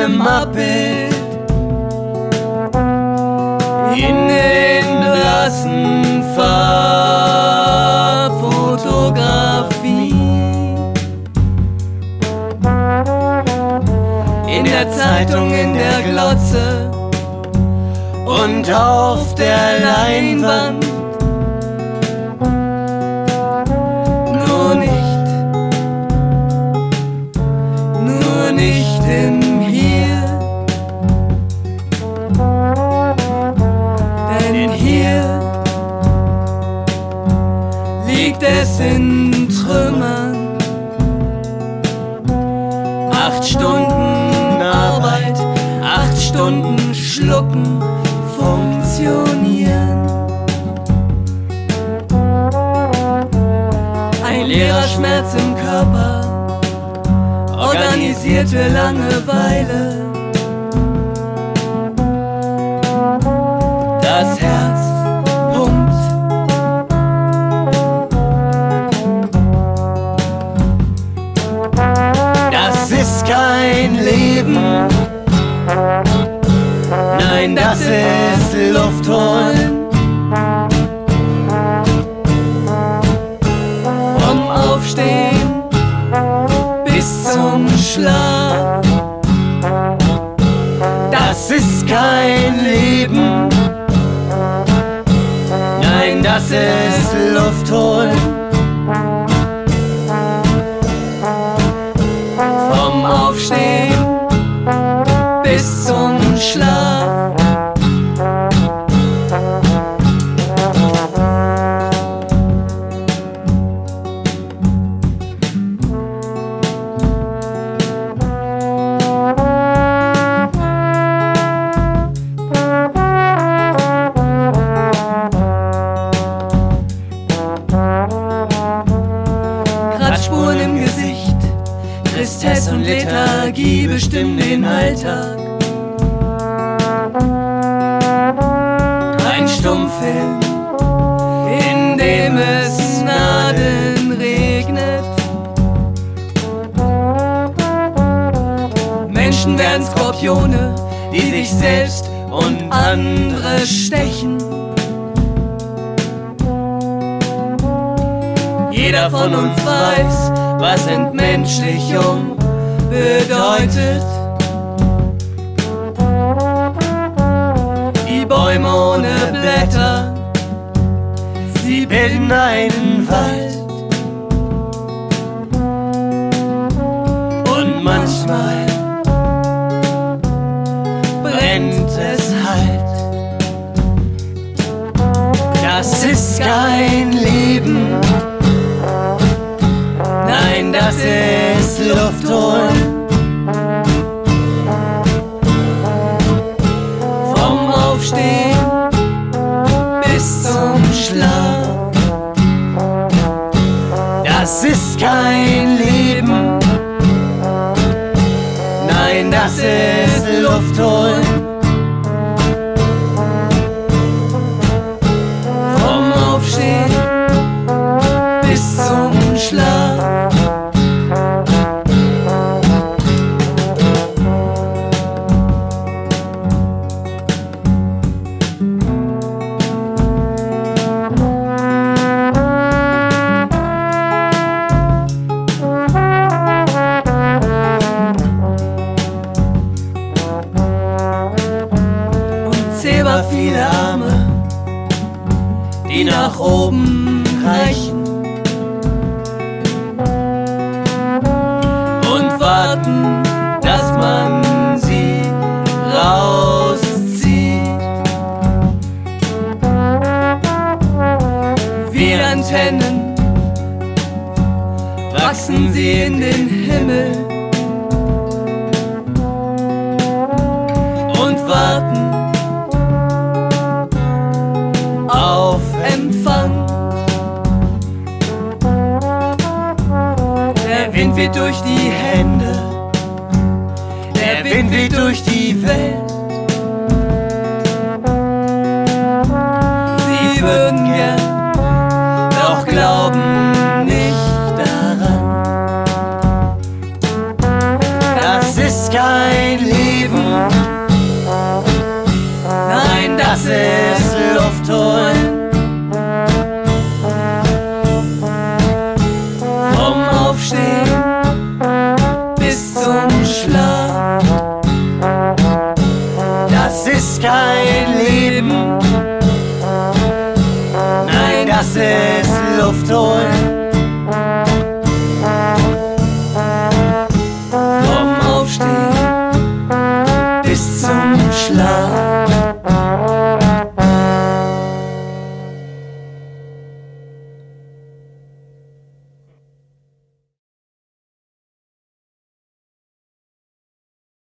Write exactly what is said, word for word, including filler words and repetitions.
jedem Abbild in den blassen Farbfotografie, in der Zeitung, in der Glotze und auf der Leinwand. Nur nicht, nur nicht im Hier. Denn hier liegt es in Trümmern. Acht Stunden Arbeit, acht Stunden Schlucken, funktionieren. Ein leerer Schmerz im Körper, organisierte Langeweile. Das Herz pumpt. Das ist kein Leben. Nein, das ist Luft holen. Vom Aufstehen bis zum Schlaf. Das ist kein Leben. Nein, das ist Luft holen. Vom Aufstehen bis zum Schlaf. Kratzspuren im Gesicht, Tristesse und Lethargie bestimmen den Alltag. Ein Stummfilm, in dem es Nadeln regnet. Menschen werden Skorpione, die sich selbst und andere stechen. Jeder von uns weiß, was Entmenschlichung bedeutet. Die Bäume ohne Blätter, sie bilden einen Wald. Und manchmal brennt es halt. Das ist kein Leben. Nein, das ist Luft holen. Vom Aufstehen bis zum Schlaf. Das ist kein Leben. Nein, das ist Luft holen. Vom Aufstehen bis zum Schlaf. Unzählbar viele Arme, die nach oben reichen und warten, dass man sie rauszieht. Wie Antennen wachsen sie in den Himmel und warten auf Empfang. Der Wind weht durch die Hände, der Wind weht durch die Welt. Sie würden gern, doch glauben nicht daran. Das ist kein Leben. kurzes Luft holen.